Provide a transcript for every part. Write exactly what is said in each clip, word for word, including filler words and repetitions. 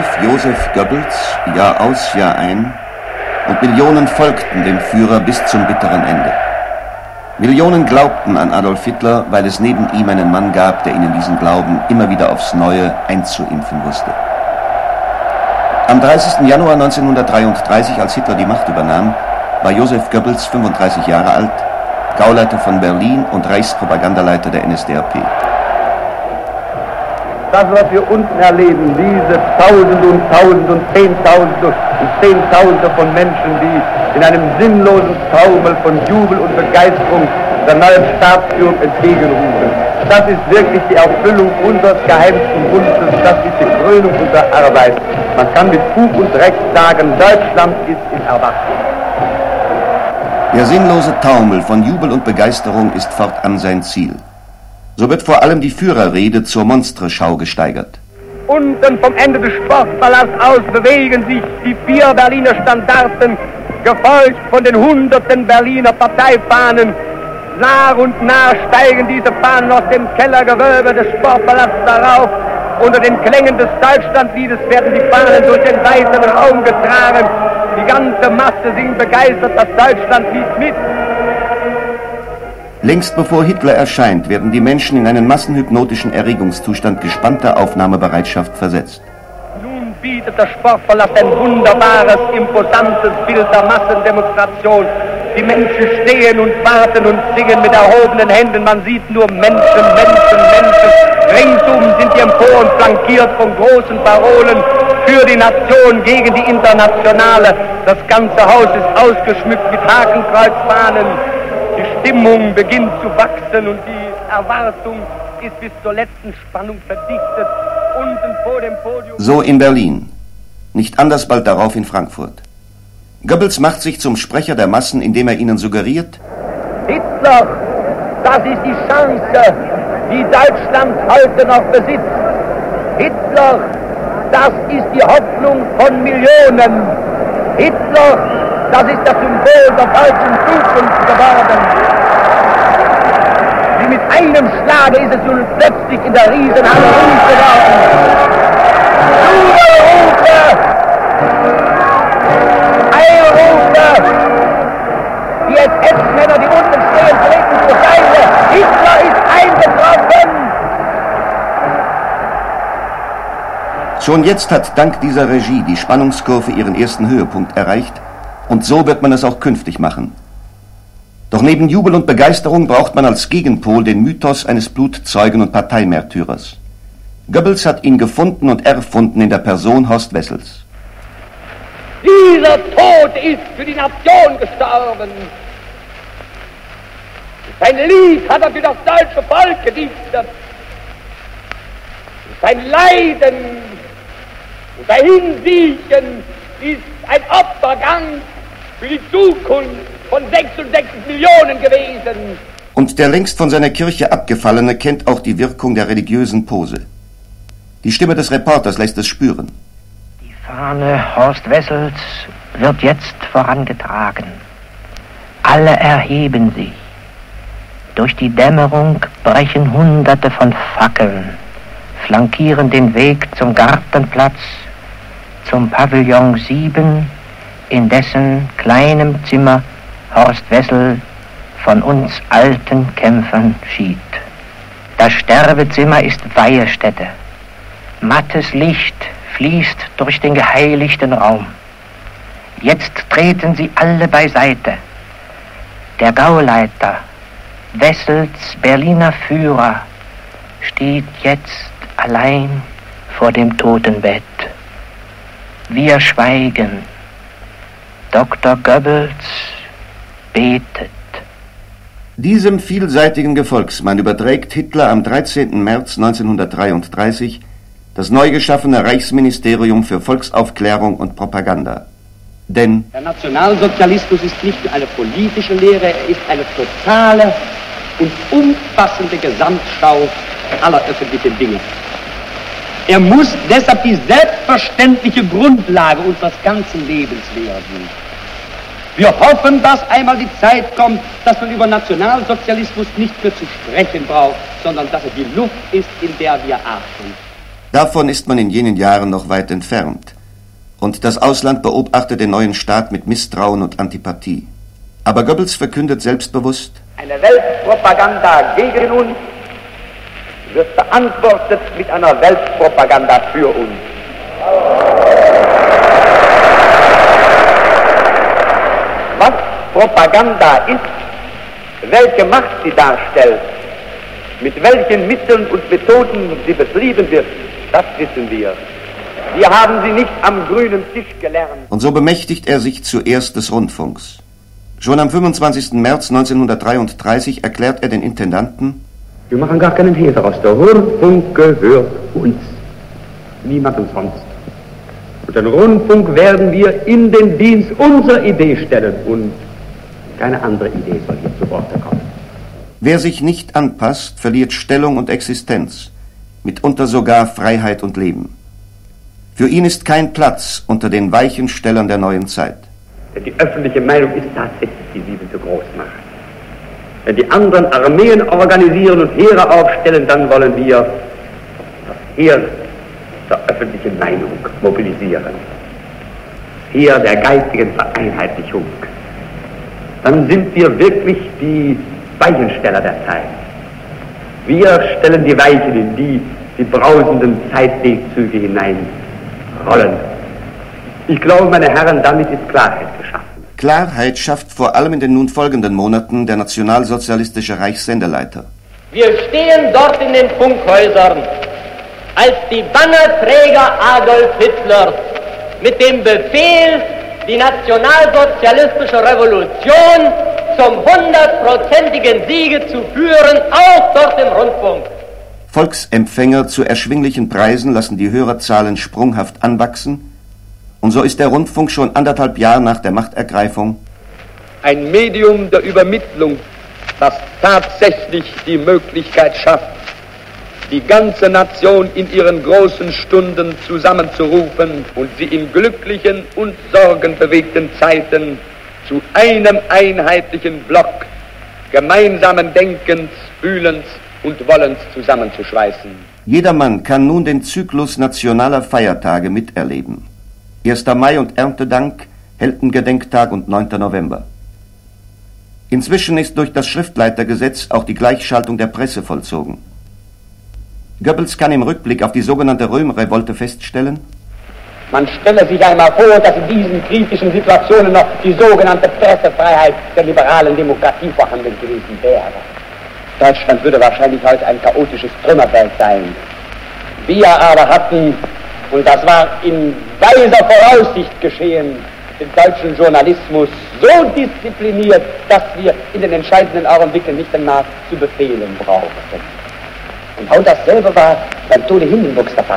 Chef Joseph Goebbels Jahr aus, Jahr ein, und Millionen folgten dem Führer bis zum bitteren Ende. Millionen glaubten an Adolf Hitler, weil es neben ihm einen Mann gab, der ihnen diesen Glauben immer wieder aufs Neue einzuimpfen wusste. Am dreißigsten Januar neunzehnhundertdreiunddreißig, als Hitler die Macht übernahm, war Joseph Goebbels fünfunddreißig Jahre alt, Gauleiter von Berlin und Reichspropagandaleiter der N S D A P. Das, was wir unten erleben, diese Tausende und Tausende und Zehntausende und Zehntausende von Menschen, die in einem sinnlosen Taumel von Jubel und Begeisterung der neuen Staatsführung entgegenrufen, das ist wirklich die Erfüllung unseres geheimsten Wunsches, das ist die Krönung unserer Arbeit. Man kann mit Fug und Recht sagen, Deutschland ist in Erwachen. Der sinnlose Taumel von Jubel und Begeisterung ist fortan sein Ziel. So wird vor allem die Führerrede zur Monstreschau gesteigert. Unten vom Ende des Sportpalastes aus bewegen sich die vier Berliner Standarten, gefolgt von den hunderten Berliner Parteifahnen. Nach und nach steigen diese Fahnen aus dem Kellergewölbe des Sportpalastes darauf. Unter den Klängen des Deutschlandliedes werden die Fahnen durch den weiten Raum getragen. Die ganze Masse singt begeistert das Deutschlandlied mit. Längst bevor Hitler erscheint, werden die Menschen in einen massenhypnotischen Erregungszustand gespannter Aufnahmebereitschaft versetzt. Nun bietet der Sportpalast ein wunderbares, imposantes Bild der Massendemonstration. Die Menschen stehen und warten und singen mit erhobenen Händen. Man sieht nur Menschen, Menschen, Menschen. Ringsum sind die Emporen flankiert von großen Parolen für die Nation, gegen die Internationale. Das ganze Haus ist ausgeschmückt mit Hakenkreuzfahnen. Die Stimmung beginnt zu wachsen und die Erwartung ist bis zur letzten Spannung verdichtet. Unten vor dem Podium... So in Berlin. Nicht anders bald darauf in Frankfurt. Goebbels macht sich zum Sprecher der Massen, indem er ihnen suggeriert: Hitler, das ist die Chance, die Deutschland heute noch besitzt. Hitler, das ist die Hoffnung von Millionen. Hitler, das ist das Symbol der deutschen Zukunft geworden. Wie mit einem Schlage ist es nun plötzlich in der Riesenhalle ruhig geworden. Jubelrufe! Eilrufe! Die S S-Männer, die unten stehen, treten zur Seite. Hitler ist eingetroffen! Schon jetzt hat dank dieser Regie die Spannungskurve ihren ersten Höhepunkt erreicht, und so wird man es auch künftig machen. Doch neben Jubel und Begeisterung braucht man als Gegenpol den Mythos eines Blutzeugen und Parteimärtyrers. Goebbels hat ihn gefunden und erfunden in der Person Horst Wessels. Dieser Tod ist für die Nation gestorben. Sein Lied hat er für das deutsche Volk gedichtet. Sein Leiden und sein Hinsiechen ist ein Opfergang für die Zukunft von sechsundsechzig Millionen gewesen. Und der längst von seiner Kirche abgefallene kennt auch die Wirkung der religiösen Pose. Die Stimme des Reporters lässt es spüren. Die Fahne Horst Wessels wird jetzt vorangetragen. Alle erheben sich. Durch die Dämmerung brechen Hunderte von Fackeln, flankieren den Weg zum Gartenplatz, zum Pavillon sieben, in dessen kleinem Zimmer Horst Wessel von uns alten Kämpfern schied. Das Sterbezimmer ist Weihestätte. Mattes Licht fließt durch den geheiligten Raum. Jetzt treten sie alle beiseite. Der Gauleiter, Wessels Berliner Führer, steht jetzt allein vor dem Totenbett. Wir schweigen. Doktor Goebbels betet. Diesem vielseitigen Gefolgsmann überträgt Hitler am dreizehnten März neunzehnhundertdreiunddreißig das neu geschaffene Reichsministerium für Volksaufklärung und Propaganda. Denn der Nationalsozialismus ist nicht nur eine politische Lehre, er ist eine totale und umfassende Gesamtschau aller öffentlichen Dinge. Er muss deshalb die selbstverständliche Grundlage unseres ganzen Lebens werden. Wir hoffen, dass einmal die Zeit kommt, dass man über Nationalsozialismus nicht mehr zu sprechen braucht, sondern dass er die Luft ist, in der wir atmen. Davon ist man in jenen Jahren noch weit entfernt. Und das Ausland beobachtet den neuen Staat mit Misstrauen und Antipathie. Aber Goebbels verkündet selbstbewusst: Eine Weltpropaganda gegen uns wird beantwortet mit einer Weltpropaganda für uns. Was Propaganda ist, welche Macht sie darstellt, mit welchen Mitteln und Methoden sie betrieben wird, das wissen wir. Wir haben sie nicht am grünen Tisch gelernt. Und so bemächtigt er sich zuerst des Rundfunks. Schon am fünfundzwanzigsten März neunzehnhundertdreiunddreißig erklärt er den Intendanten: Wir machen gar keinen Hehl daraus. Der Rundfunk gehört uns. Niemandem sonst. Und den Rundfunk werden wir in den Dienst unserer Idee stellen und keine andere Idee soll hier zu Wort kommen. Wer sich nicht anpasst, verliert Stellung und Existenz, mitunter sogar Freiheit und Leben. Für ihn ist kein Platz unter den Weichenstellern der neuen Zeit. Denn die öffentliche Meinung ist tatsächlich die siebente Großmacht. Wenn die anderen Armeen organisieren und Heere aufstellen, dann wollen wir das Heer der öffentlichen Meinung mobilisieren. Das Heer der geistigen Vereinheitlichung. Dann sind wir wirklich die Weichensteller der Zeit. Wir stellen die Weichen, in die die brausenden Zeitwegzüge hineinrollen. Ich glaube, meine Herren, damit ist Klarheit geschaffen. Klarheit schafft vor allem in den nun folgenden Monaten der nationalsozialistische Reichssendeleiter. Wir stehen dort in den Funkhäusern als die Bannerträger Adolf Hitlers mit dem Befehl, die nationalsozialistische Revolution zum hundertprozentigen Siege zu führen, auch dort im Rundfunk. Volksempfänger zu erschwinglichen Preisen lassen die Hörerzahlen sprunghaft anwachsen, und so ist der Rundfunk schon anderthalb Jahre nach der Machtergreifung ein Medium der Übermittlung, das tatsächlich die Möglichkeit schafft, die ganze Nation in ihren großen Stunden zusammenzurufen und sie in glücklichen und sorgenbewegten Zeiten zu einem einheitlichen Block gemeinsamen Denkens, Fühlens und Wollens zusammenzuschweißen. Jedermann kann nun den Zyklus nationaler Feiertage miterleben. erster Mai und Erntedank, Heldengedenktag und neunter November. Inzwischen ist durch das Schriftleitergesetz auch die Gleichschaltung der Presse vollzogen. Goebbels kann im Rückblick auf die sogenannte Röhm-Revolte feststellen: Man stelle sich einmal vor, dass in diesen kritischen Situationen noch die sogenannte Pressefreiheit der liberalen Demokratie vorhanden gewesen wäre. Deutschland würde wahrscheinlich heute ein chaotisches Trümmerfeld sein. Wir aber hatten, und das war in weiser Voraussicht geschehen, den deutschen Journalismus so diszipliniert, dass wir in den entscheidenden Augenblicken nicht einmal zu befehlen brauchten. Und auch dasselbe war beim Tode Hindenburgs der Fall.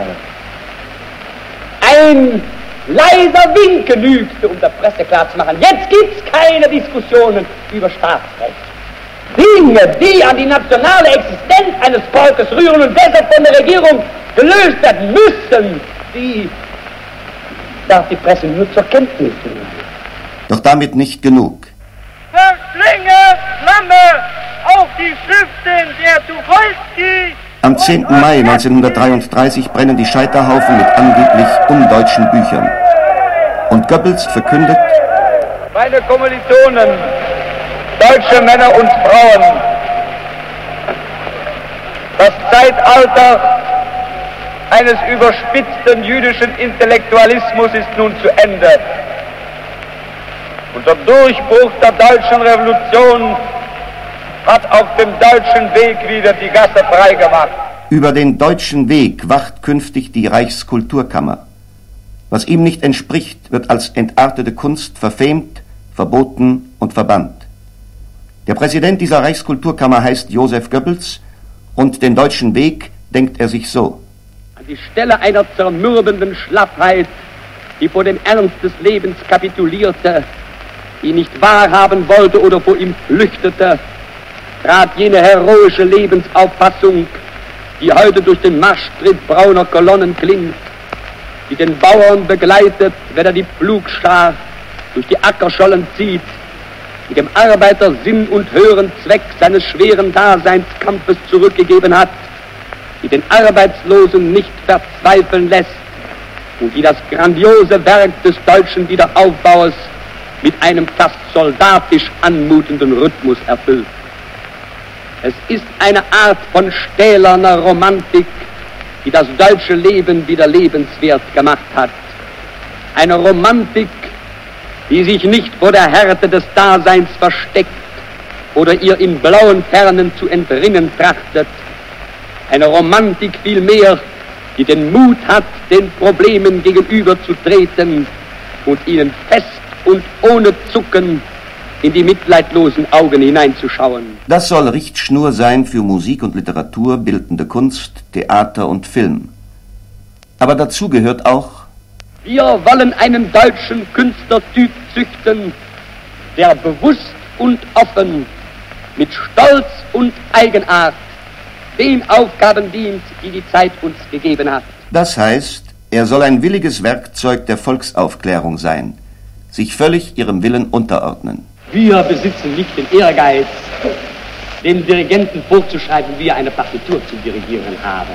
Ein leiser Wink genügte, um der Presse klarzumachen: Jetzt gibt's keine Diskussionen über Staatsrecht. Dinge, die an die nationale Existenz eines Volkes rühren und deshalb von der Regierung gelöst werden müssen, die darf die Presse nur zur Kenntnis nehmen. Doch damit nicht genug. Verschlinge Flamme auf die Schriften der Tucholsky. Am zehnten Mai neunzehnhundertdreiunddreißig brennen die Scheiterhaufen mit angeblich undeutschen Büchern. Und Goebbels verkündet: Meine Kommilitonen, deutsche Männer und Frauen, das Zeitalter eines überspitzten jüdischen Intellektualismus ist nun zu Ende. Und der Durchbruch der deutschen Revolution hat auf dem deutschen Weg wieder die Gasse freigemacht. Über den deutschen Weg wacht künftig die Reichskulturkammer. Was ihm nicht entspricht, wird als entartete Kunst verfemt, verboten und verbannt. Der Präsident dieser Reichskulturkammer heißt Joseph Goebbels, und den deutschen Weg denkt er sich so: An die Stelle einer zermürbenden Schlaffheit, die vor dem Ernst des Lebens kapitulierte, die nicht wahrhaben wollte oder vor ihm flüchtete, trat jene heroische Lebensauffassung, die heute durch den Marschtritt brauner Kolonnen klingt, die den Bauern begleitet, wenn er die Pflugschar durch die Ackerschollen zieht, die dem Arbeiter Sinn und höheren Zweck seines schweren Daseinskampfes zurückgegeben hat, die den Arbeitslosen nicht verzweifeln lässt und die das grandiose Werk des deutschen Wiederaufbaus mit einem fast soldatisch anmutenden Rhythmus erfüllt. Es ist eine Art von stählerner Romantik, die das deutsche Leben wieder lebenswert gemacht hat. Eine Romantik, die sich nicht vor der Härte des Daseins versteckt oder ihr in blauen Fernen zu entrinnen trachtet. Eine Romantik vielmehr, die den Mut hat, den Problemen gegenüberzutreten und ihnen fest und ohne Zucken in die mitleidlosen Augen hineinzuschauen. Das soll Richtschnur sein für Musik und Literatur, bildende Kunst, Theater und Film. Aber dazu gehört auch: Wir wollen einen deutschen Künstlertyp züchten, der bewusst und offen, mit Stolz und Eigenart den Aufgaben dient, die die Zeit uns gegeben hat. Das heißt, er soll ein williges Werkzeug der Volksaufklärung sein, sich völlig ihrem Willen unterordnen. Wir besitzen nicht den Ehrgeiz, dem Dirigenten vorzuschreiben, wie er eine Partitur zu dirigieren habe.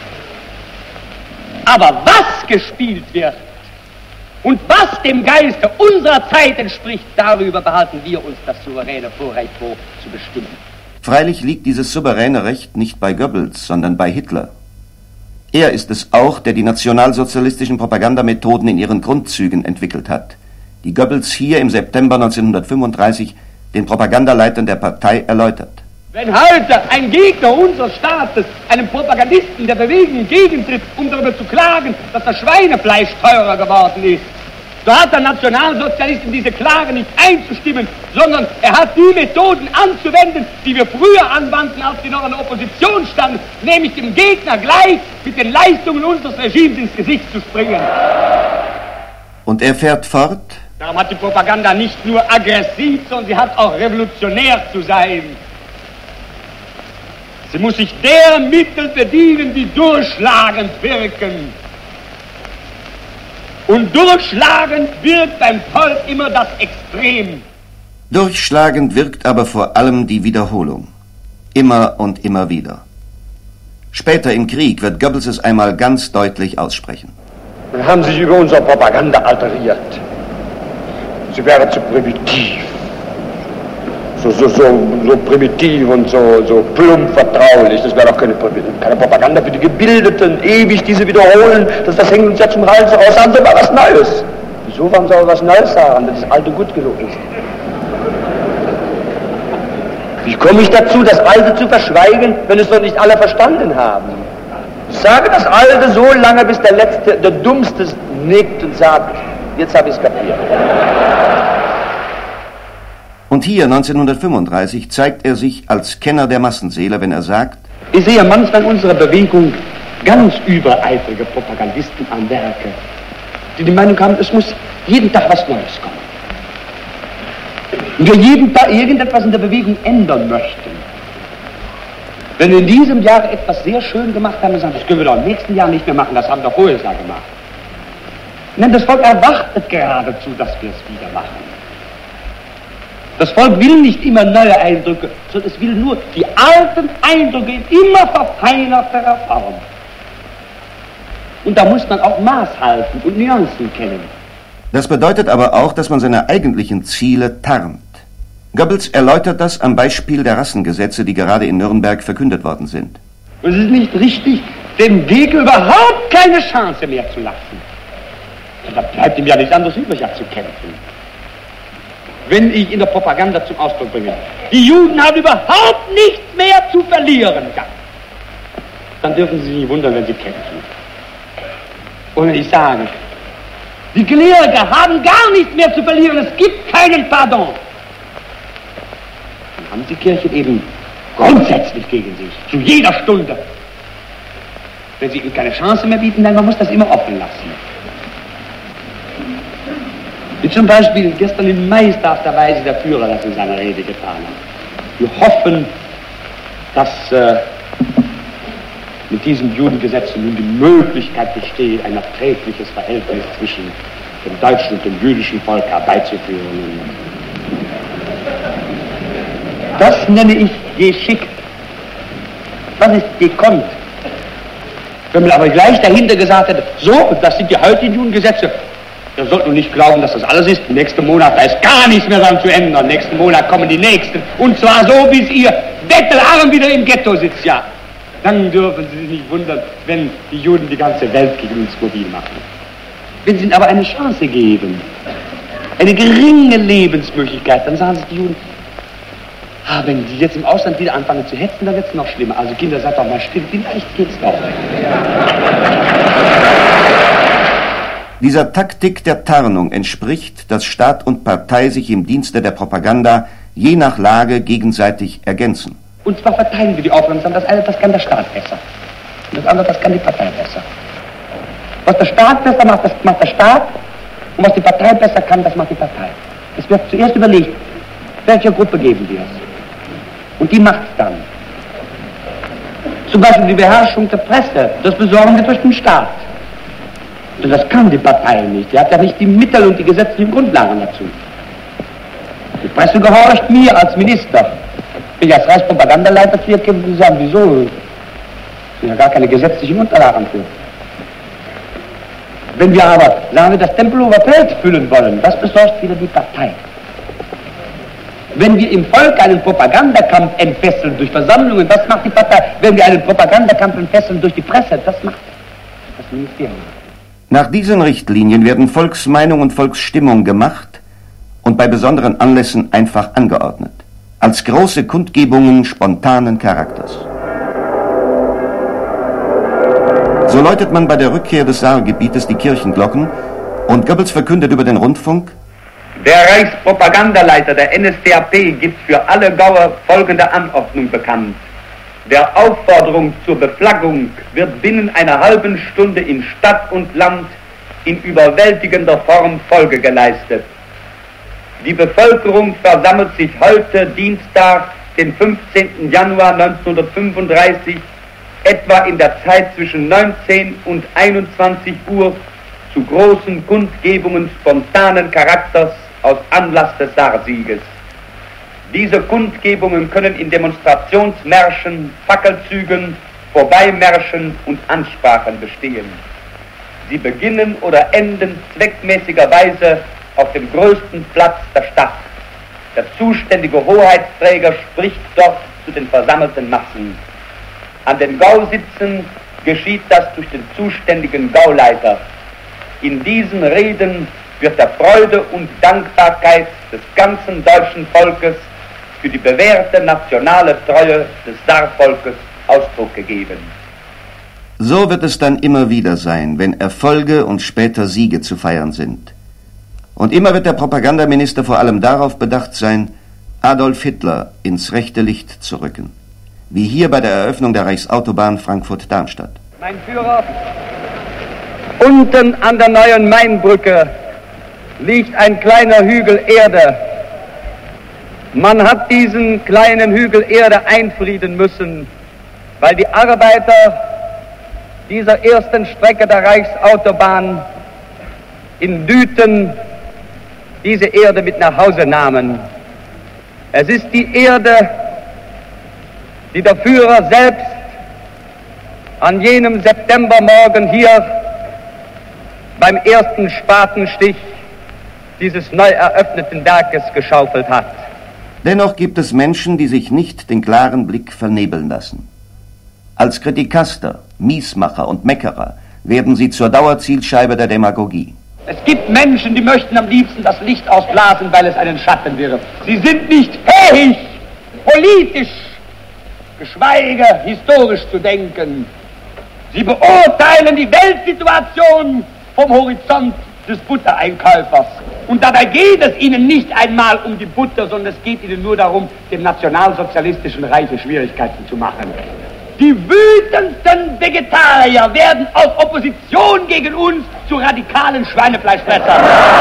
Aber was gespielt wird und was dem Geiste unserer Zeit entspricht, darüber behalten wir uns das souveräne Vorrecht vor, zu bestimmen. Freilich liegt dieses souveräne Recht nicht bei Goebbels, sondern bei Hitler. Er ist es auch, der die nationalsozialistischen Propagandamethoden in ihren Grundzügen entwickelt hat, die Goebbels hier im September neunzehnhundertfünfunddreißig den Propagandaleitern der Partei erläutert. Wenn heute ein Gegner unseres Staates einem Propagandisten der Bewegung entgegentritt, um darüber zu klagen, dass das Schweinefleisch teurer geworden ist, so hat der Nationalsozialist in diese Klage nicht einzustimmen, sondern er hat die Methoden anzuwenden, die wir früher anwandten, als wir noch in der Opposition standen, nämlich dem Gegner gleich mit den Leistungen unseres Regimes ins Gesicht zu springen. Und er fährt fort: Darum hat die Propaganda nicht nur aggressiv, sondern sie hat auch revolutionär zu sein. Sie muss sich der Mittel bedienen, die durchschlagend wirken. Und durchschlagend wirkt beim Volk immer das Extrem. Durchschlagend wirkt aber vor allem die Wiederholung. Immer und immer wieder. Später im Krieg wird Goebbels es einmal ganz deutlich aussprechen. Sie haben sich über unsere Propaganda alteriert. Sie wäre zu primitiv. So, so, so, so primitiv und so, so plump vertraulich. Das wäre doch keine, keine Propaganda für die Gebildeten. Ewig diese wiederholen, das, das hängt uns ja zum Hals raus. Sagen Sie mal was Neues. Wieso wollen Sie aber was Neues sagen, wenn das Alte gut genug ist? Wie komme ich dazu, das Alte zu verschweigen, wenn es noch nicht alle verstanden haben? Ich sage das Alte so lange, bis der Letzte, der Dummste nickt und sagt, jetzt habe ich es kapiert. Und hier neunzehnhundertfünfunddreißig zeigt er sich als Kenner der Massenseele, wenn er sagt: Ich sehe manchmal in unserer Bewegung ganz übereifrige Propagandisten am Werke, die die Meinung haben, es muss jeden Tag was Neues kommen. Und wir jeden Tag irgendetwas in der Bewegung ändern möchten. Wenn wir in diesem Jahr etwas sehr schön gemacht haben, dann sagen wir, das können wir doch im nächsten Jahr nicht mehr machen, das haben wir vorher gemacht. Nein, das Volk erwartet geradezu, dass wir es wieder machen. Das Volk will nicht immer neue Eindrücke, sondern es will nur die alten Eindrücke in immer verfeinerter Form. Und da muss man auch Maß halten und Nuancen kennen. Das bedeutet aber auch, dass man seine eigentlichen Ziele tarnt. Goebbels erläutert das am Beispiel der Rassengesetze, die gerade in Nürnberg verkündet worden sind. Es ist nicht richtig, dem Gegner überhaupt keine Chance mehr zu lassen. Und da bleibt ihm ja nichts anderes übrig, als zu kämpfen. Wenn ich in der Propaganda zum Ausdruck bringe, die Juden haben überhaupt nichts mehr zu verlieren, dann dürfen Sie sich nicht wundern, wenn sie kämpfen. Und wenn ich sage, die Kleriker haben gar nichts mehr zu verlieren, es gibt keinen Pardon, dann haben die Kirchen eben grundsätzlich gegen sich, zu jeder Stunde. Wenn sie ihnen keine Chance mehr bieten, dann man muss das immer offen lassen. Wie zum Beispiel gestern in meisterhafter Weise der Führer das in seiner Rede getan hat. Wir hoffen, dass äh, mit diesem Judengesetz nun die Möglichkeit besteht, ein erträgliches Verhältnis zwischen dem deutschen und dem jüdischen Volk herbeizuführen. Das nenne ich geschickt. Was ist gekonnt? Wenn man aber gleich dahinter gesagt hätte, so, das sind die heutigen Judengesetze, dann sollte man nicht glauben, dass das alles ist. Nächsten Monat, da ist gar nichts mehr dran zu ändern. Nächsten Monat kommen die Nächsten. Und zwar so, bis ihr bettelarm wieder im Ghetto sitzt, ja. Dann dürfen Sie sich nicht wundern, wenn die Juden die ganze Welt gegen uns mobil machen. Wenn Sie ihnen aber eine Chance geben, eine geringe Lebensmöglichkeit, dann sagen sich die Juden, ah, wenn Sie jetzt im Ausland wieder anfangen zu hetzen, dann wird es noch schlimmer. Also Kinder, seid doch mal still, vielleicht geht's doch. Dieser Taktik der Tarnung entspricht, dass Staat und Partei sich im Dienste der Propaganda je nach Lage gegenseitig ergänzen. Und zwar verteilen wir die Aufgaben. Das eine, das kann der Staat besser. Und das andere, das kann die Partei besser. Was der Staat besser macht, das macht der Staat. Und was die Partei besser kann, das macht die Partei. Es wird zuerst überlegt, welcher Gruppe geben wir es. Und die macht es dann. Zum Beispiel die Beherrschung der Presse, das besorgen wir durch den Staat. Und das kann die Partei nicht. Die hat ja nicht die Mittel und die gesetzlichen Grundlagen dazu. Die Presse gehorcht mir als Minister. Bin ich als Reichspropagandaleiter hier, können Sie sagen, wieso? Es sind ja gar keine gesetzlichen Unterlagen für. Wenn wir aber, sagen wir, das Tempelhofer Feld füllen wollen, das besorgt wieder die Partei. Wenn wir im Volk einen Propagandakampf entfesseln durch Versammlungen, das macht die Partei. Wenn wir einen Propagandakampf entfesseln durch die Presse, das macht das Ministerium. Nach diesen Richtlinien werden Volksmeinung und Volksstimmung gemacht und bei besonderen Anlässen einfach angeordnet. Als große Kundgebungen spontanen Charakters. So läutet man bei der Rückkehr des Saargebietes die Kirchenglocken und Goebbels verkündet über den Rundfunk: Der Reichspropagandaleiter der N S D A P gibt für alle Gauer folgende Anordnung bekannt. Der Aufforderung zur Beflaggung wird binnen einer halben Stunde in Stadt und Land in überwältigender Form Folge geleistet. Die Bevölkerung versammelt sich heute, Dienstag, den fünfzehnten Januar neunzehnhundertfünfunddreißig, etwa in der Zeit zwischen neunzehn und einundzwanzig Uhr zu großen Kundgebungen spontanen Charakters aus Anlass des Saarsieges. Diese Kundgebungen können in Demonstrationsmärschen, Fackelzügen, Vorbeimärschen und Ansprachen bestehen. Sie beginnen oder enden zweckmäßigerweise auf dem größten Platz der Stadt. Der zuständige Hoheitsträger spricht dort zu den versammelten Massen. An den Gausitzen geschieht das durch den zuständigen Gauleiter. In diesen Reden wird der Freude und Dankbarkeit des ganzen deutschen Volkes für die bewährte nationale Treue des Saarvolkes Ausdruck gegeben. So wird es dann immer wieder sein, wenn Erfolge und später Siege zu feiern sind. Und immer wird der Propagandaminister vor allem darauf bedacht sein, Adolf Hitler ins rechte Licht zu rücken. Wie hier bei der Eröffnung der Reichsautobahn Frankfurt-Darmstadt. Mein Führer, unten an der neuen Mainbrücke liegt ein kleiner Hügel Erde. Man hat diesen kleinen Hügel Erde einfrieden müssen, weil die Arbeiter dieser ersten Strecke der Reichsautobahn in Düten diese Erde mit nach Hause nahmen. Es ist die Erde, die der Führer selbst an jenem Septembermorgen hier beim ersten Spatenstich dieses neu eröffneten Werkes geschaufelt hat. Dennoch gibt es Menschen, die sich nicht den klaren Blick vernebeln lassen. Als Kritikaster, Miesmacher und Meckerer werden sie zur Dauerzielscheibe der Demagogie. Es gibt Menschen, die möchten am liebsten das Licht ausblasen, weil es einen Schatten wirft. Sie sind nicht fähig, politisch, geschweige historisch zu denken. Sie beurteilen die Weltsituation vom Horizont des Buttereinkäufers. Und dabei geht es ihnen nicht einmal um die Butter, sondern es geht ihnen nur darum, dem nationalsozialistischen Reiche Schwierigkeiten zu machen. Die wütendsten Vegetarier werden aus Opposition gegen uns zu radikalen Schweinefleischfressern.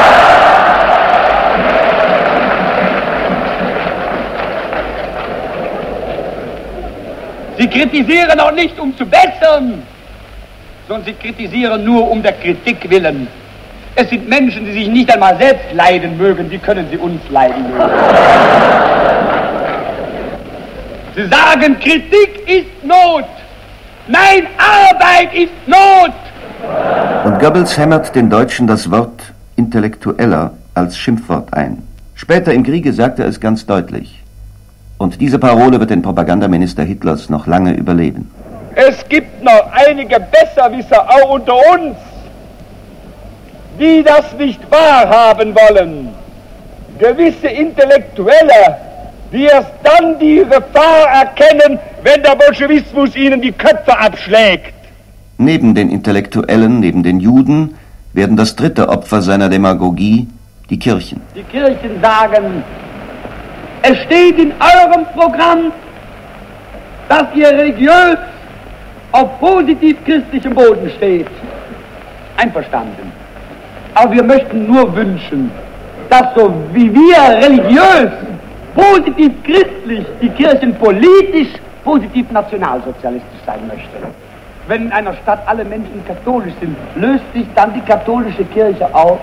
Sie kritisieren auch nicht, um zu bessern, sondern sie kritisieren nur um der Kritik willen. Es sind Menschen, die sich nicht einmal selbst leiden mögen, wie können sie uns leiden mögen? Sie sagen, Kritik ist Not. Nein, Arbeit ist Not! Und Goebbels hämmert den Deutschen das Wort Intellektueller als Schimpfwort ein. Später im Kriege sagt er es ganz deutlich. Und diese Parole wird den Propagandaminister Hitlers noch lange überleben. Es gibt noch einige Besserwisser auch unter uns, die das nicht wahrhaben wollen. Gewisse Intellektuelle, die erst dann die Gefahr erkennen, wenn der Bolschewismus ihnen die Köpfe abschlägt. Neben den Intellektuellen, neben den Juden, werden das dritte Opfer seiner Demagogie die Kirchen. Die Kirchen sagen, es steht in eurem Programm, dass ihr religiös auf positiv christlichem Boden steht. Einverstanden. Aber wir möchten nur wünschen, dass so wie wir religiös, positiv christlich, die Kirchen politisch, positiv nationalsozialistisch sein möchten. Wenn in einer Stadt alle Menschen katholisch sind, löst sich dann die katholische Kirche auf.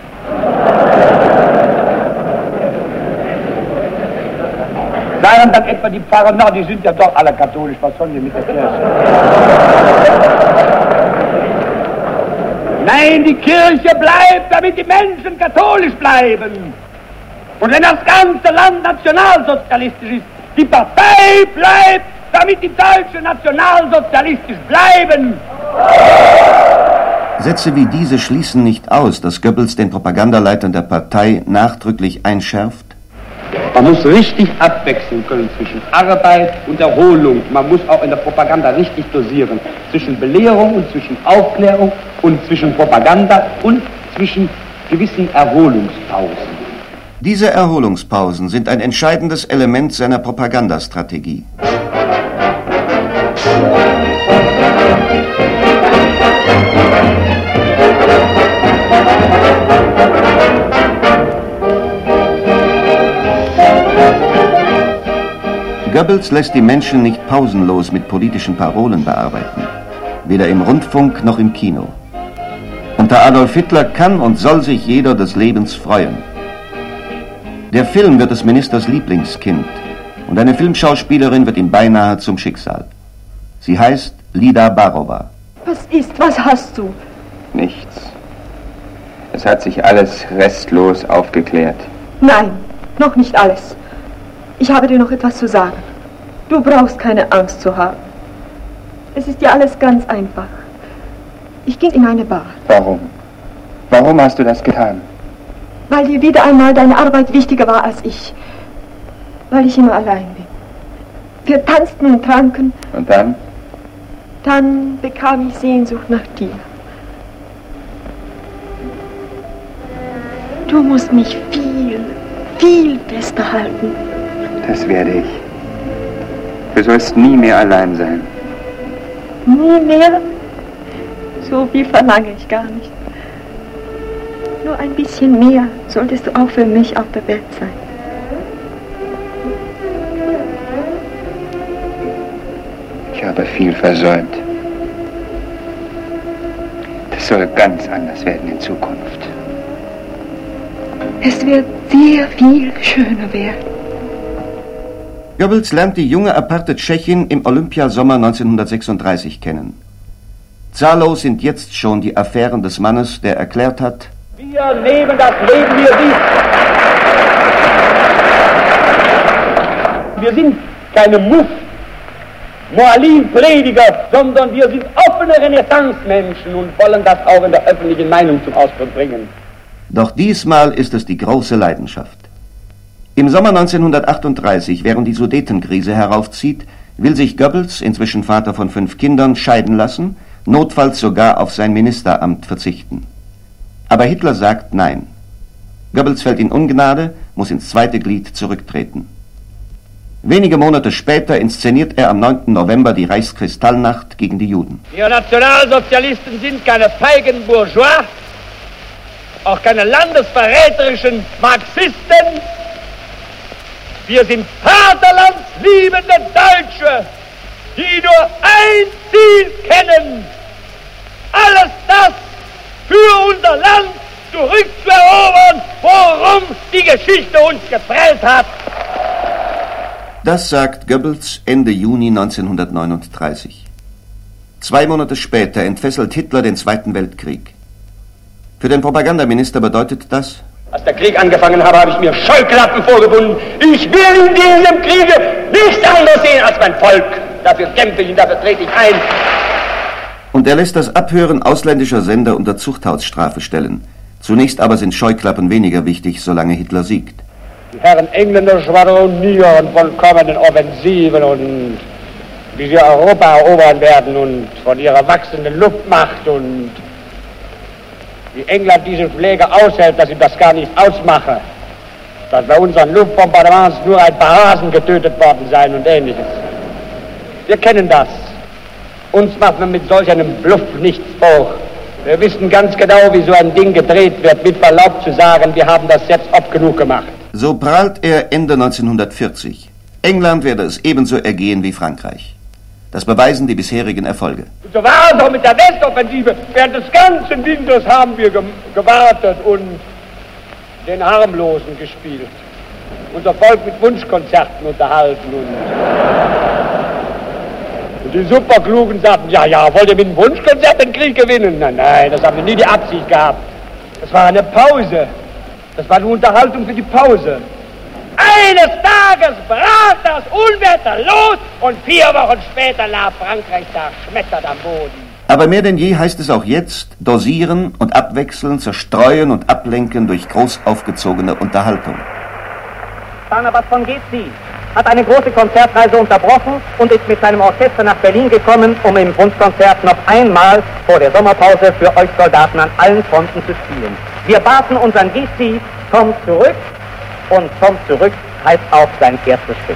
Sagen dann etwa die Pfarrer, na, die sind ja doch alle katholisch, was sollen die mit der Kirche? Nein, die Kirche bleibt, damit die Menschen katholisch bleiben. Und wenn das ganze Land nationalsozialistisch ist, die Partei bleibt, damit die Deutschen nationalsozialistisch bleiben. Sätze wie diese schließen nicht aus, dass Goebbels den Propagandaleitern der Partei nachdrücklich einschärft. Man muss richtig abwechseln können zwischen Arbeit und Erholung. Man muss auch in der Propaganda richtig dosieren. Zwischen Belehrung und zwischen Aufklärung und zwischen Propaganda und zwischen gewissen Erholungspausen. Diese Erholungspausen sind ein entscheidendes Element seiner Propagandastrategie. Goebbels lässt die Menschen nicht pausenlos mit politischen Parolen bearbeiten, weder im Rundfunk noch im Kino. Unter Adolf Hitler kann und soll sich jeder des Lebens freuen. Der Film wird des Ministers Lieblingskind und eine Filmschauspielerin wird ihm beinahe zum Schicksal. Sie heißt Lida Barowa. Was ist? Was hast du? Nichts. Es hat sich alles restlos aufgeklärt. Nein, noch nicht alles. Ich habe dir noch etwas zu sagen. Du brauchst keine Angst zu haben. Es ist ja alles ganz einfach. Ich ging in eine Bar. Warum? Warum hast du das getan? Weil dir wieder einmal deine Arbeit wichtiger war als ich. Weil ich immer allein bin. Wir tanzten und tranken. Und dann? Dann bekam ich Sehnsucht nach dir. Du musst mich viel, viel fester halten. Das werde ich. Du sollst nie mehr allein sein. Nie mehr? So viel verlange ich gar nicht. Nur ein bisschen mehr solltest du auch für mich auf der Welt sein. Ich habe viel versäumt. Das soll ganz anders werden in Zukunft. Es wird sehr viel schöner werden. Goebbels lernt die junge aparte Tschechin im Olympiasommer neunzehnhundertsechsunddreißig kennen. Zahllos sind jetzt schon die Affären des Mannes, der erklärt hat: Wir nehmen das Leben hier wichtig. Wir sind keine Muff, Moralin-Prediger, sondern wir sind offene Renaissance-Menschen und wollen das auch in der öffentlichen Meinung zum Ausdruck bringen. Doch diesmal ist es die große Leidenschaft. Im Sommer neunzehnhundertachtunddreißig, während die Sudetenkrise heraufzieht, will sich Goebbels, inzwischen Vater von fünf Kindern, scheiden lassen, notfalls sogar auf sein Ministeramt verzichten. Aber Hitler sagt Nein. Goebbels fällt in Ungnade, muss ins zweite Glied zurücktreten. Wenige Monate später inszeniert er am neunten November die Reichskristallnacht gegen die Juden. Wir Nationalsozialisten sind keine feigen Bourgeois, auch keine landesverräterischen Marxisten. Wir sind vaterlandsliebende Deutsche, die nur ein Ziel kennen: alles das für unser Land zurückzuerobern, worum die Geschichte uns geprellt hat. Das sagt Goebbels Ende Juni neunzehnhundertneununddreißig. Zwei Monate später entfesselt Hitler den Zweiten Weltkrieg. Für den Propagandaminister bedeutet das: Als der Krieg angefangen habe, habe ich mir Scheuklappen vorgebunden. Ich will in diesem Kriege nichts anderes sehen als mein Volk. Dafür kämpfe ich und dafür trete ich ein. Und er lässt das Abhören ausländischer Sender unter Zuchthausstrafe stellen. Zunächst aber sind Scheuklappen weniger wichtig, solange Hitler siegt. Die Herren Engländer schwadronieren von kommenden Offensiven und wie sie Europa erobern werden und von ihrer wachsenden Luftmacht und wie England diese Schläge aushält, dass ihm das gar nicht ausmache. Dass bei unseren Luftbombardements nur ein paar Hasen getötet worden seien und Ähnliches. Wir kennen das. Uns macht man mit solch einem Bluff nichts vor. Wir wissen ganz genau, wie so ein Ding gedreht wird. Mit Verlaub zu sagen, wir haben das jetzt oft genug gemacht. So prahlt er Ende neunzehnhundertvierzig. England werde es ebenso ergehen wie Frankreich. Das beweisen die bisherigen Erfolge. Und so war es auch mit der Westoffensive. Während des ganzen Winters haben wir ge gewartet und den Harmlosen gespielt. Unser Volk mit Wunschkonzerten unterhalten und, und die Superklugen sagten, ja, ja, wollt ihr mit dem Wunschkonzert den Krieg gewinnen? Nein, nein, das haben wir nie die Absicht gehabt. Das war eine Pause. Das war eine Unterhaltung für die Pause. Eines Tages brach das Unwetter los und vier Wochen später lag Frankreich zerschmettert am Boden. Aber mehr denn je heißt es auch jetzt, dosieren und abwechseln, zerstreuen und ablenken durch groß aufgezogene Unterhaltung. Barnabas von Getzi hat eine große Konzertreise unterbrochen und ist mit seinem Orchester nach Berlin gekommen, um im Wunschkonzert noch einmal vor der Sommerpause für euch Soldaten an allen Fronten zu spielen. Wir baten unseren Getzi, komm zurück, und komm zurück heißt auch sein erstes Stück.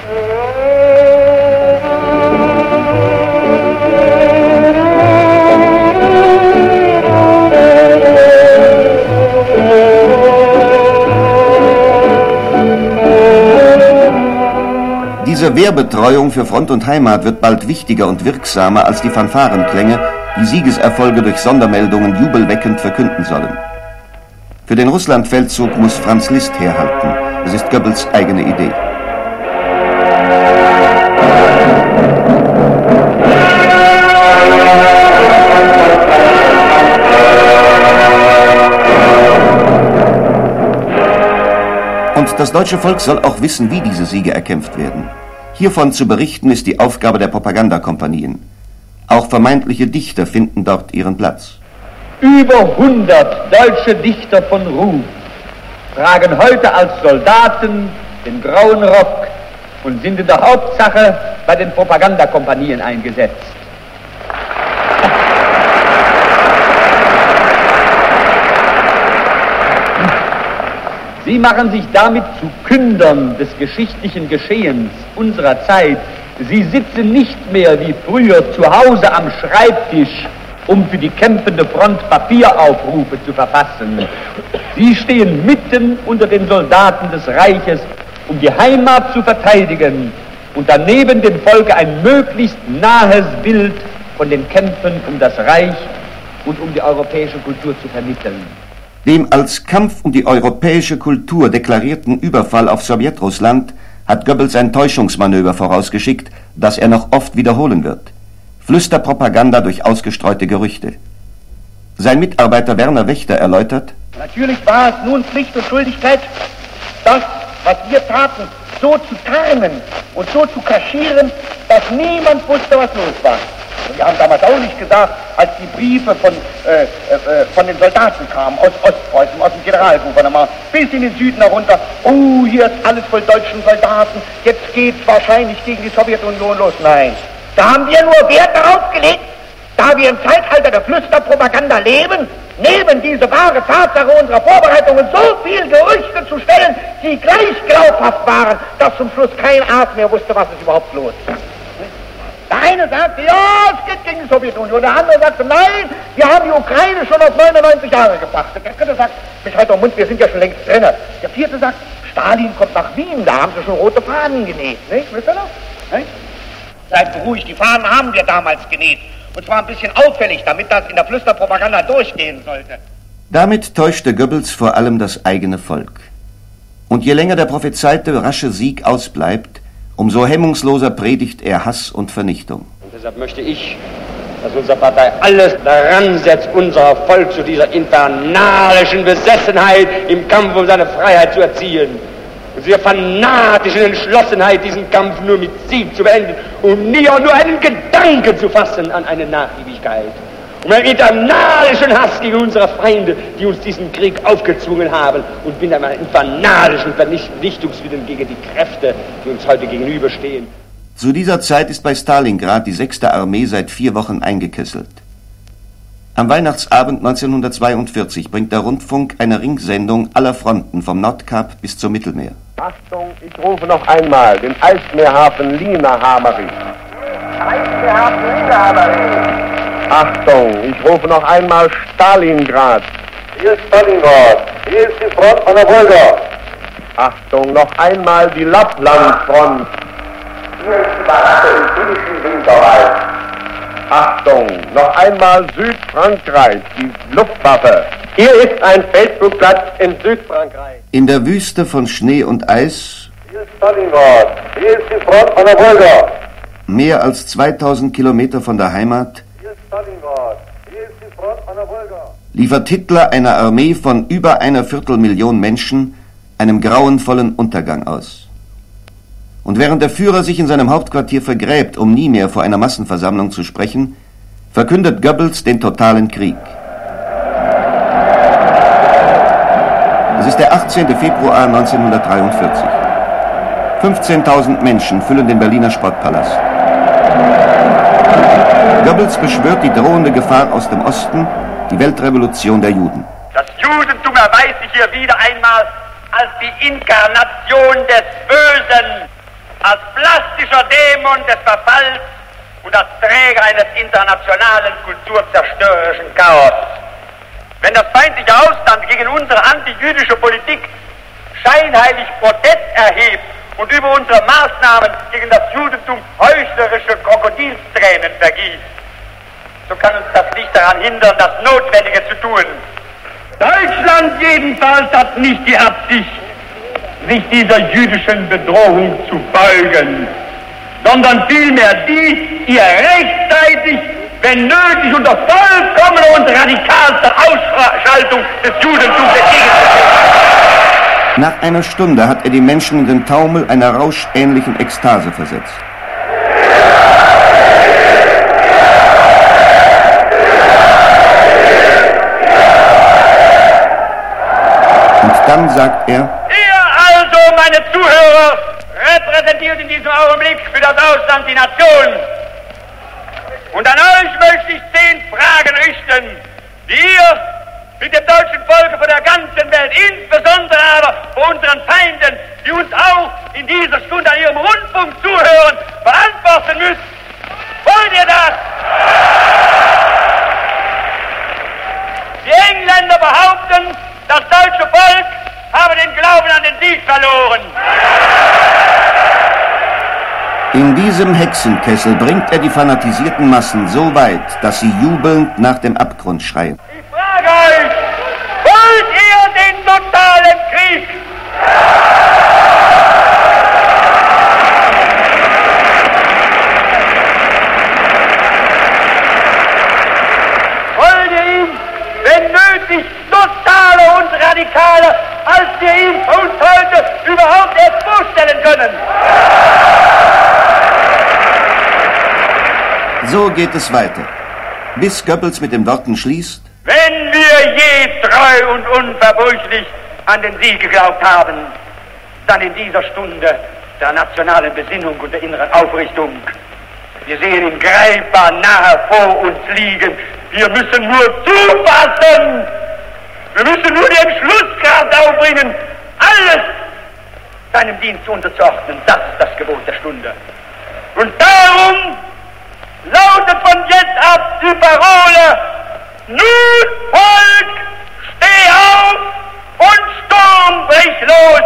Diese Wehrbetreuung für Front und Heimat wird bald wichtiger und wirksamer als die Fanfarenklänge, die Siegeserfolge durch Sondermeldungen jubelweckend verkünden sollen. Für den Russlandfeldzug muss Franz Liszt herhalten. Es ist Goebbels eigene Idee. Und das deutsche Volk soll auch wissen, wie diese Siege erkämpft werden. Hiervon zu berichten ist die Aufgabe der Propagandakompanien. Auch vermeintliche Dichter finden dort ihren Platz. Über hundert deutsche Dichter von Ruf tragen heute als Soldaten den grauen Rock und sind in der Hauptsache bei den Propagandakompanien eingesetzt. Sie machen sich damit zu Kündern des geschichtlichen Geschehens unserer Zeit. Sie sitzen nicht mehr wie früher zu Hause am Schreibtisch, um für die kämpfende Front Papieraufrufe zu verfassen. Sie stehen mitten unter den Soldaten des Reiches, um die Heimat zu verteidigen und daneben dem Volke ein möglichst nahes Bild von den Kämpfen um das Reich und um die europäische Kultur zu vermitteln. Dem als Kampf um die europäische Kultur deklarierten Überfall auf Sowjetrussland hat Goebbels ein Täuschungsmanöver vorausgeschickt, das er noch oft wiederholen wird. Flüsterpropaganda durch ausgestreute Gerüchte. Sein Mitarbeiter Werner Wächter erläutert: Natürlich war es nun Pflicht und Schuldigkeit, das, was wir taten, so zu tarnen und so zu kaschieren, dass niemand wusste, was los war. Und wir haben damals auch nicht gesagt, als die Briefe von, äh, äh, von den Soldaten kamen, aus Ostpreußen, aus dem Generalgouvernement, bis in den Süden herunter, oh, hier ist alles voll deutschen Soldaten, jetzt geht's wahrscheinlich gegen die Sowjetunion los. Nein. Da haben wir nur Wert darauf gelegt, da wir im Zeitalter der Flüsterpropaganda leben, neben diese wahre Tatsache unserer Vorbereitungen so viel Gerüchte zu stellen, die gleich glaubhaft waren, dass zum Schluss kein Arzt mehr wusste, was es überhaupt los ist. Der eine sagte, ja, es geht gegen die Sowjetunion. Der andere sagte, nein, wir haben die Ukraine schon auf neunundneunzig Jahre gebracht. Der dritte sagt, mich halt am Mund, wir sind ja schon längst drin. Der vierte sagt, Stalin kommt nach Wien, da haben sie schon rote Fahnen genäht. Nicht, wisst ihr noch? Nicht? Seid beruhigt, die Fahnen haben wir damals genäht. Und zwar ein bisschen auffällig, damit das in der Flüsterpropaganda durchgehen sollte. Damit täuschte Goebbels vor allem das eigene Volk. Und je länger der prophezeite rasche Sieg ausbleibt, umso hemmungsloser predigt er Hass und Vernichtung. Und deshalb möchte ich dass unsere Partei alles daran setzt, unser Volk zu dieser infernalischen Besessenheit im Kampf um seine Freiheit zu erziehen. Und dieser fanatischen Entschlossenheit, diesen Kampf nur mit Sieg zu beenden und nie auch nur einen Gedanken zu fassen an eine Nachgiebigkeit. Um einen infernalischen Hass gegen unsere Feinde, die uns diesen Krieg aufgezwungen haben, und mit einem infernalischen Vernichtungswillen gegen die Kräfte, die uns heute gegenüberstehen. Zu dieser Zeit ist bei Stalingrad die sechste Armee seit vier Wochen eingekesselt. Am Weihnachtsabend neunzehnhundertzweiundvierzig bringt der Rundfunk eine Ringsendung aller Fronten vom Nordkap bis zum Mittelmeer. Achtung, ich rufe noch einmal den Eismeerhafen Lina-Hammering. Eismeerhafen Lina-Hammering. Achtung, ich rufe noch einmal Stalingrad. Hier ist Stalingrad. Hier ist die Front an der Wolga. Achtung, noch einmal die Lapplandfront. Hier ist die Baracke im finnischen Winterwald. Achtung, noch einmal Südfrankreich, die Luftwaffe. Hier ist ein Feldflugplatz in Südfrankreich. In der Wüste von Schnee und Eis. Hier ist Stalingrad. Hier ist die Front an der Wolga. Mehr als zweitausend Kilometer von der Heimat. Hier ist Stalingrad. Hier ist die Front an der Wolga. Liefert Hitler einer Armee von über einer Viertelmillion Menschen einem grauenvollen Untergang aus. Und während der Führer sich in seinem Hauptquartier vergräbt, um nie mehr vor einer Massenversammlung zu sprechen, verkündet Goebbels den totalen Krieg. Es ist der achtzehnte Februar neunzehnhundertdreiundvierzig. fünfzehntausend Menschen füllen den Berliner Sportpalast. Goebbels beschwört die drohende Gefahr aus dem Osten, die Weltrevolution der Juden. Das Judentum erweist sich hier wieder einmal als die Inkarnation des Bösen, als plastischer Dämon des Verfalls und als Träger eines internationalen kulturzerstörerischen Chaos. Wenn das feindliche Ausland gegen unsere antijüdische Politik scheinheilig Protest erhebt und über unsere Maßnahmen gegen das Judentum heuchlerische Krokodilstränen vergießt, so kann uns das nicht daran hindern, das Notwendige zu tun. Deutschland jedenfalls hat nicht die Absicht, sich dieser jüdischen Bedrohung zu beugen, sondern vielmehr dies ihr rechtzeitig, wenn nötig, unter vollkommener und radikalster Ausschaltung des Judentums entgegenzutreten. Nach einer Stunde hat er die Menschen in den Taumel einer rauschähnlichen Ekstase versetzt. Und dann sagt er: Ihr also, meine Zuhörer, repräsentiert in diesem Augenblick für das Ausland die Nation. Und an euch möchte ich zehn Fragen richten, die ihr mit dem deutschen Volke von der ganzen Welt, insbesondere aber vor unseren Feinden, die uns auch in dieser Stunde an ihrem Rundfunk zuhören, beantworten müsst. Wollt ihr das? Die Engländer behaupten, das deutsche Volk habe den Glauben an den Sieg verloren. In diesem Hexenkessel bringt er die fanatisierten Massen so weit, dass sie jubelnd nach dem Abgrund schreien. Ich frage euch, wollt ihr den totalen Krieg? Wollt ihr ihn, wenn nötig, totaler und radikaler, als wir ihn uns heute überhaupt erst vorstellen können? So geht es weiter, bis Goebbels mit den Worten schließt: Wenn wir je treu und unverbrüchlich an den Sieg geglaubt haben, dann in dieser Stunde der nationalen Besinnung und der inneren Aufrichtung. Wir sehen ihn greifbar nahe vor uns liegen. Wir müssen nur zufassen. Wir müssen nur die Entschlusskraft aufbringen, alles seinem Dienst unterzuordnen. Das ist das Gebot der Stunde. Und darum lautet von jetzt ab die Parole: Nun, Volk, steh auf und Sturm brich los!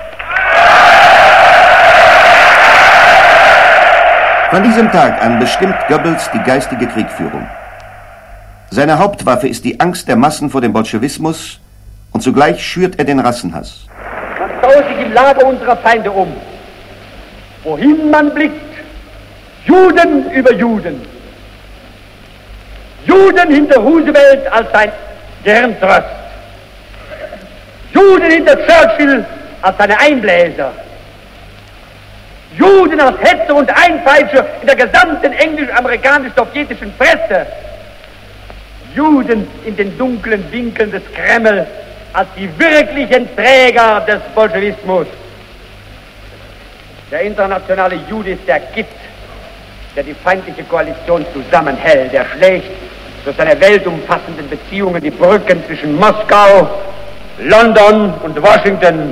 Von diesem Tag an bestimmt Goebbels die geistige Kriegführung. Seine Hauptwaffe ist die Angst der Massen vor dem Bolschewismus und zugleich schürt er den Rassenhass. Man schaue sich im Lager unserer Feinde um. Wohin man blickt, Juden über Juden. Juden hinter Roosevelt als sein Gehirntrost. Juden hinter Churchill als seine Einbläser. Juden als Hetzer und Einpeitscher in der gesamten englisch-amerikanisch-sowjetischen Presse. Juden in den dunklen Winkeln des Kreml als die wirklichen Träger des Bolschewismus. Der internationale Jude ist der Gitt, der die feindliche Koalition zusammenhält. Der schlägt durch seine weltumfassenden Beziehungen die Brücken zwischen Moskau, London und Washington.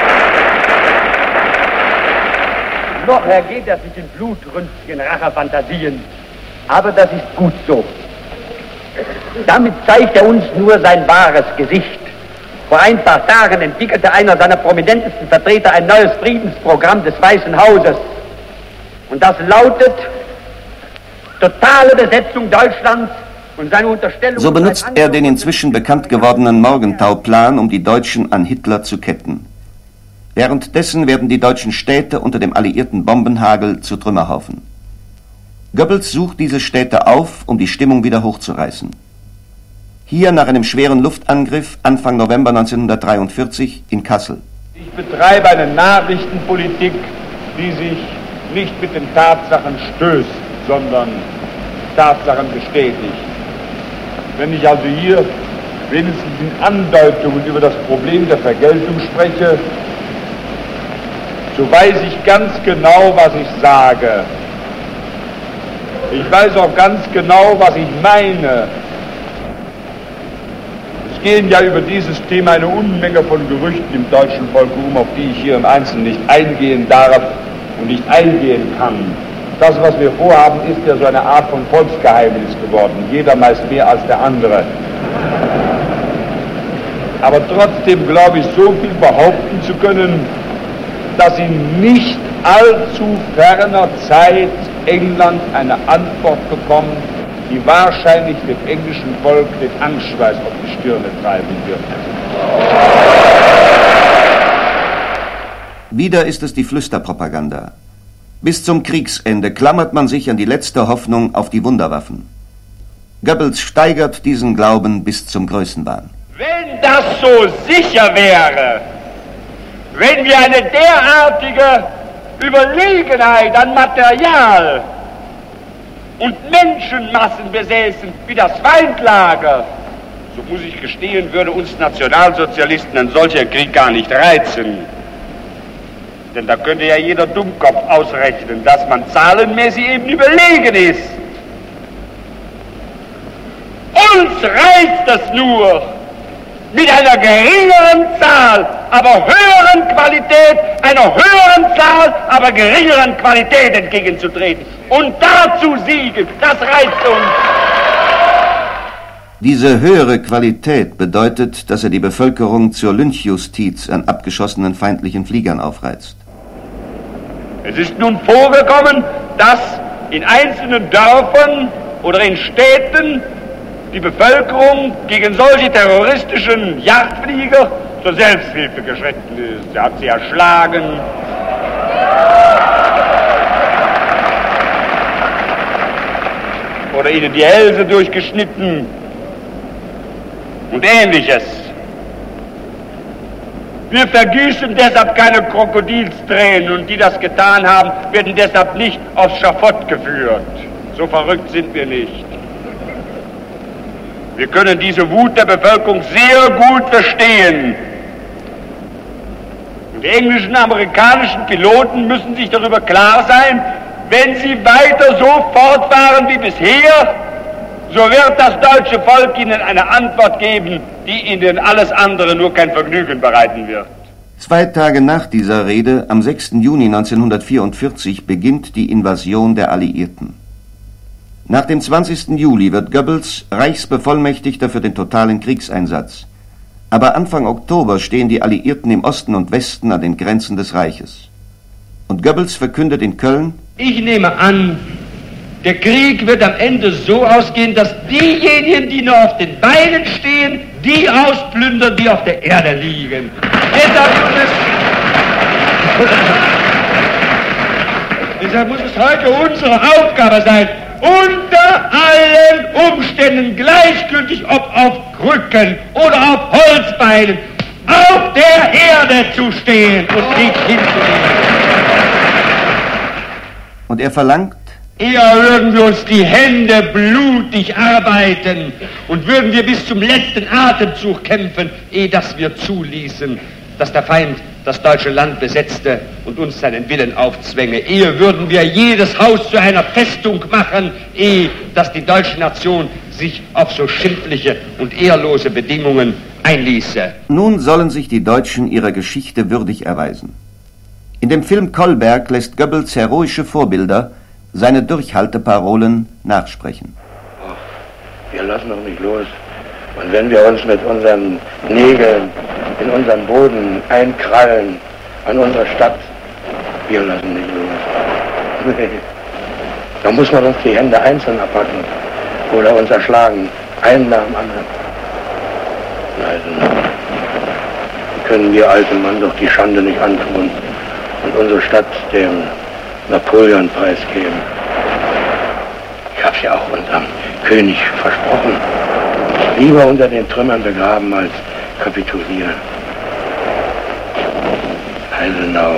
Noch ergeht er sich in blutrünstigen Rachefantasien. Aber das ist gut so. Damit zeigt er uns nur sein wahres Gesicht. Vor ein paar Tagen entwickelte einer seiner prominentesten Vertreter ein neues Friedensprogramm des Weißen Hauses. Und das lautet: totale Besetzung Deutschlands und seine Unterstellung... So benutzt er den inzwischen bekannt gewordenen Morgenthau-Plan, um die Deutschen an Hitler zu ketten. Währenddessen werden die deutschen Städte unter dem alliierten Bombenhagel zu Trümmerhaufen. Goebbels sucht diese Städte auf, um die Stimmung wieder hochzureißen. Hier nach einem schweren Luftangriff Anfang November neunzehnhundertdreiundvierzig in Kassel. Ich betreibe eine Nachrichtenpolitik, die sich nicht mit den Tatsachen stößt, sondern Tatsachen bestätigt. Wenn ich also hier wenigstens in Andeutungen über das Problem der Vergeltung spreche, so weiß ich ganz genau, was ich sage. Ich weiß auch ganz genau, was ich meine. Es gehen ja über dieses Thema eine Unmenge von Gerüchten im deutschen Volk um, auf die ich hier im Einzelnen nicht eingehen darf und nicht eingehen kann. Das, was wir vorhaben, ist ja so eine Art von Volksgeheimnis geworden. Jeder meist mehr als der andere. Aber trotzdem glaube ich, so viel behaupten zu können, dass in nicht allzu ferner Zeit England eine Antwort bekommt, die wahrscheinlich dem englischen Volk den Angstschweiß auf die Stirne treiben wird. Wieder ist es die Flüsterpropaganda. Bis zum Kriegsende klammert man sich an die letzte Hoffnung auf die Wunderwaffen. Goebbels steigert diesen Glauben bis zum Größenwahn. Wenn das so sicher wäre, wenn wir eine derartige Überlegenheit an Material und Menschenmassen besäßen wie das Feindlager, so muss ich gestehen, würde uns Nationalsozialisten ein solcher Krieg gar nicht reizen. Denn da könnte ja jeder Dummkopf ausrechnen, dass man zahlenmäßig eben überlegen ist. Uns reizt es nur, mit einer geringeren Zahl, aber höheren Qualität, einer höheren Zahl, aber geringeren Qualität entgegenzutreten. Und dazu siegen, das reizt uns. Diese höhere Qualität bedeutet, dass er die Bevölkerung zur Lynchjustiz an abgeschossenen feindlichen Fliegern aufreizt. Es ist nun vorgekommen, dass in einzelnen Dörfern oder in Städten die Bevölkerung gegen solche terroristischen Jagdflieger zur Selbsthilfe geschritten ist. Sie hat sie erschlagen. Oder ihnen die Hälse durchgeschnitten und Ähnliches. Wir vergießen deshalb keine Krokodilstränen und die das getan haben, werden deshalb nicht aufs Schafott geführt. So verrückt sind wir nicht. Wir können diese Wut der Bevölkerung sehr gut verstehen. Und die englischen und amerikanischen Piloten müssen sich darüber klar sein, wenn sie weiter so fortfahren wie bisher, so wird das deutsche Volk ihnen eine Antwort geben, die ihnen alles andere nur kein Vergnügen bereiten wird. Zwei Tage nach dieser Rede, am sechsten Juni neunzehnhundertvierundvierzig, beginnt die Invasion der Alliierten. Nach dem zwanzigsten Juli wird Goebbels Reichsbevollmächtigter für den totalen Kriegseinsatz. Aber Anfang Oktober stehen die Alliierten im Osten und Westen an den Grenzen des Reiches. Und Goebbels verkündet in Köln: Ich nehme an, der Krieg wird am Ende so ausgehen, dass diejenigen, die nur auf den Beinen stehen, die ausplündern, die auf der Erde liegen. Deshalb muss es, deshalb muss es heute unsere Aufgabe sein, unter allen Umständen gleichgültig, ob auf Krücken oder auf Holzbeinen, auf der Erde zu stehen und nicht hinzunehmen. Und er verlangt, eher würden wir uns die Hände blutig arbeiten und würden wir bis zum letzten Atemzug kämpfen, ehe dass wir zuließen, dass der Feind das deutsche Land besetzte und uns seinen Willen aufzwänge. Ehe würden wir jedes Haus zu einer Festung machen, ehe dass die deutsche Nation sich auf so schimpfliche und ehrlose Bedingungen einließe. Nun sollen sich die Deutschen ihrer Geschichte würdig erweisen. In dem Film Kolberg lässt Goebbels heroische Vorbilder seine Durchhalteparolen nachsprechen. Oh, wir lassen doch nicht los. Und wenn wir uns mit unseren Nägeln in unseren Boden einkrallen an unserer Stadt, wir lassen nicht los. Nee. Da muss man uns die Hände einzeln abpacken oder uns erschlagen, einen nach dem anderen. Also, können wir alten Mann doch die Schande nicht antun und unsere Stadt dem Napoleon preisgeben. Ich hab's ja auch unserem König versprochen. Lieber unter den Trümmern begraben als kapitulieren. Gneisenau.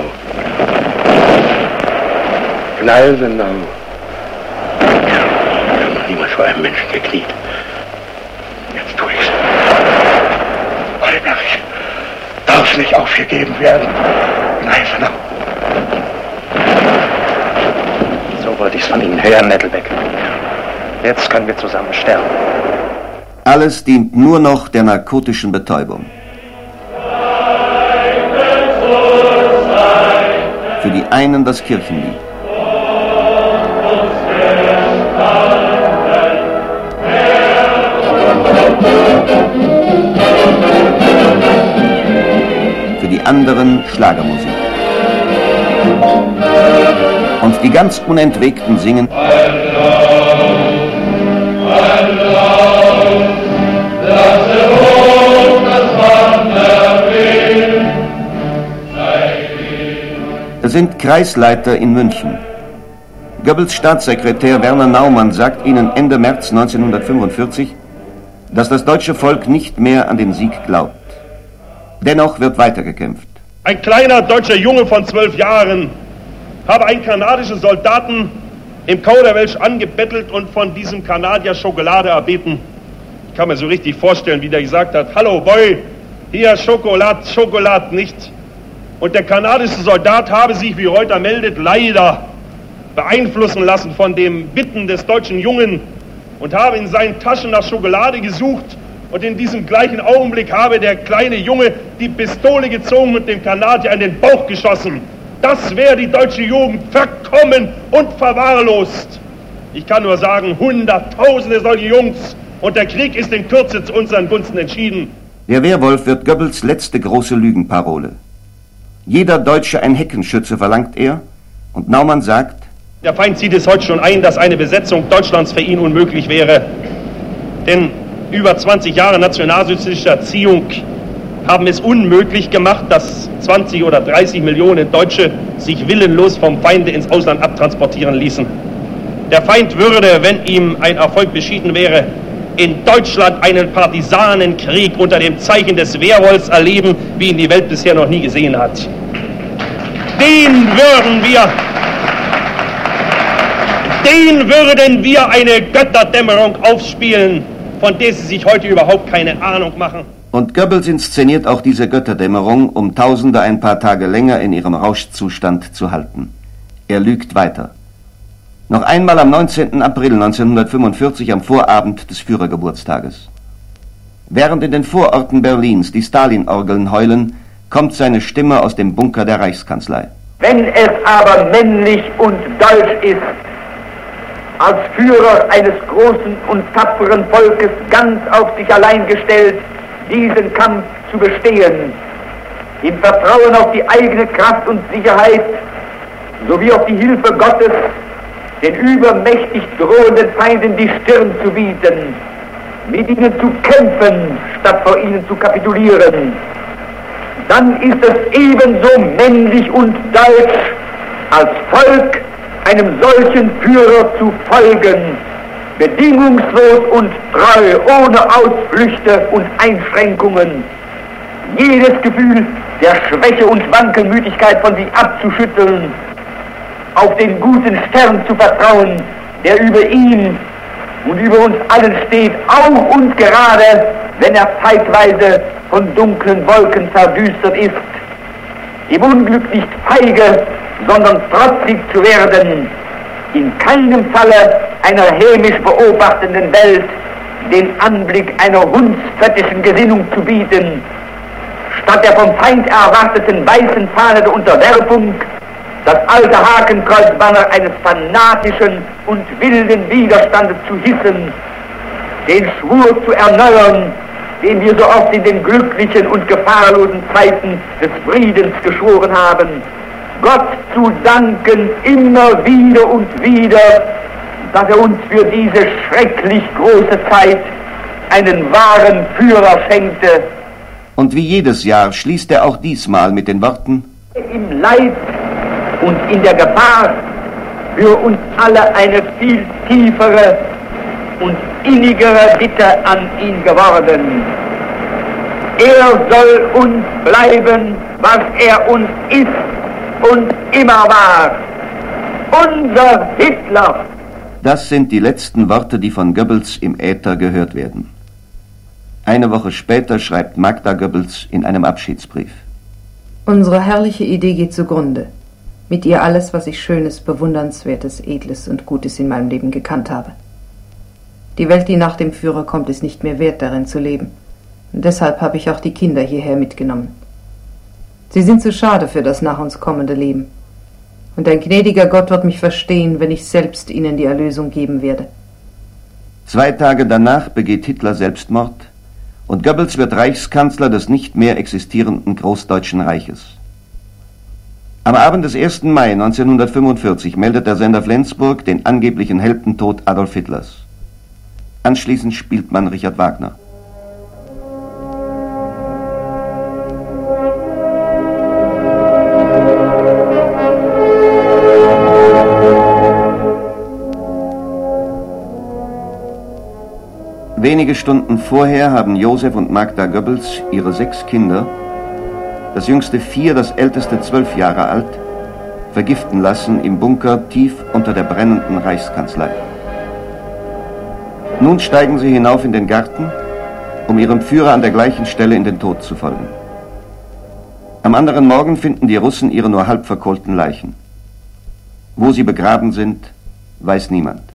Gneisenau. Ich habe noch niemals vor einem Menschen gekniet. Jetzt tue ich's. Oldenburg darf nicht aufgegeben werden. Gneisenau. So wollte ich's von Ihnen hören, Nettelbeck. Jetzt können wir zusammen sterben. Alles dient nur noch der narkotischen Betäubung. Für die einen das Kirchenlied. Für die anderen Schlagermusik. Und die ganz Unentwegten singen: Das sind Kreisleiter in München. Goebbels Staatssekretär Werner Naumann sagt ihnen Ende März neunzehnhundertfünfundvierzig, dass das deutsche Volk nicht mehr an den Sieg glaubt. Dennoch wird weitergekämpft. Ein kleiner deutscher Junge von zwölf Jahren habe einen kanadischen Soldaten im Kauderwelsch angebettelt und von diesem Kanadier Schokolade erbeten. Ich kann mir so richtig vorstellen, wie der gesagt hat: Hallo Boy, hier Schokolad, Schokolad nicht. Und der kanadische Soldat habe sich, wie Reuter meldet, leider beeinflussen lassen von dem Bitten des deutschen Jungen und habe in seinen Taschen nach Schokolade gesucht. Und in diesem gleichen Augenblick habe der kleine Junge die Pistole gezogen und dem Kanadier in den Bauch geschossen. Das wäre die deutsche Jugend verkommen und verwahrlost. Ich kann nur sagen, Hunderttausende solche Jungs, und der Krieg ist in Kürze zu unseren Gunsten entschieden. Der Wehrwolf wird Goebbels letzte große Lügenparole. Jeder Deutsche ein Heckenschütze, verlangt er, und Naumann sagt: Der Feind sieht es heute schon ein, dass eine Besetzung Deutschlands für ihn unmöglich wäre. Denn über zwanzig Jahre nationalsozialistische Erziehung haben es unmöglich gemacht, dass zwanzig oder dreißig Millionen Deutsche sich willenlos vom Feinde ins Ausland abtransportieren ließen. Der Feind würde, wenn ihm ein Erfolg beschieden wäre, in Deutschland einen Partisanenkrieg unter dem Zeichen des Wehrwolfs erleben, wie ihn die Welt bisher noch nie gesehen hat. Den würden wir, den würden wir eine Götterdämmerung aufspielen, von der sie sich heute überhaupt keine Ahnung machen. Und Goebbels inszeniert auch diese Götterdämmerung, um Tausende ein paar Tage länger in ihrem Rauschzustand zu halten. Er lügt weiter. Noch einmal am neunzehnten April neunzehnhundertfünfundvierzig, am Vorabend des Führergeburtstages. Während in den Vororten Berlins die Stalin-Orgeln heulen, kommt seine Stimme aus dem Bunker der Reichskanzlei. Wenn es aber männlich und deutsch ist, als Führer eines großen und tapferen Volkes ganz auf sich allein gestellt, diesen Kampf zu bestehen, im Vertrauen auf die eigene Kraft und Sicherheit sowie auf die Hilfe Gottes, den übermächtig drohenden Feinden die Stirn zu bieten, mit ihnen zu kämpfen, statt vor ihnen zu kapitulieren, dann ist es ebenso männlich und deutsch, als Volk einem solchen Führer zu folgen, bedingungslos und treu, ohne Ausflüchte und Einschränkungen, jedes Gefühl der Schwäche und Wankelmütigkeit von sich abzuschütteln, auf den guten Stern zu vertrauen, der über ihm und über uns allen steht, auch und gerade, wenn er zeitweise von dunklen Wolken verdüstert ist. Im Unglück nicht feige, sondern trotzig zu werden, in keinem Falle einer hämisch beobachtenden Welt den Anblick einer hundsfettischen Gesinnung zu bieten, statt der vom Feind erwarteten weißen Fahne der Unterwerfung das alte Hakenkreuzbanner eines fanatischen und wilden Widerstandes zu hissen, den Schwur zu erneuern, den wir so oft in den glücklichen und gefahrlosen Zeiten des Friedens geschworen haben, Gott zu danken immer wieder und wieder, dass er uns für diese schrecklich große Zeit einen wahren Führer schenkte. Und wie jedes Jahr schließt er auch diesmal mit den Worten: Im Leid und in der Gefahr für uns alle eine viel tiefere und innigere Bitte an ihn geworden. Er soll uns bleiben, was er uns ist und immer war. Unser Hitler. Das sind die letzten Worte, die von Goebbels im Äther gehört werden. Eine Woche später schreibt Magda Goebbels in einem Abschiedsbrief: Unsere herrliche Idee geht zugrunde. Mit ihr alles, was ich Schönes, Bewundernswertes, Edles und Gutes in meinem Leben gekannt habe. Die Welt, die nach dem Führer kommt, ist nicht mehr wert, darin zu leben. Und deshalb habe ich auch die Kinder hierher mitgenommen. Sie sind zu schade für das nach uns kommende Leben. Und ein gnädiger Gott wird mich verstehen, wenn ich selbst ihnen die Erlösung geben werde. Zwei Tage danach begeht Hitler Selbstmord und Goebbels wird Reichskanzler des nicht mehr existierenden Großdeutschen Reiches. Am Abend des ersten Mai neunzehnhundertfünfundvierzig meldet der Sender Flensburg den angeblichen Heldentod Adolf Hitlers. Anschließend spielt man Richard Wagner. Wenige Stunden vorher haben Josef und Magda Goebbels ihre sechs Kinder, das jüngste vier, das älteste zwölf Jahre alt, vergiften lassen im Bunker tief unter der brennenden Reichskanzlei. Nun steigen sie hinauf in den Garten, um ihrem Führer an der gleichen Stelle in den Tod zu folgen. Am anderen Morgen finden die Russen ihre nur halb verkohlten Leichen. Wo sie begraben sind, weiß niemand.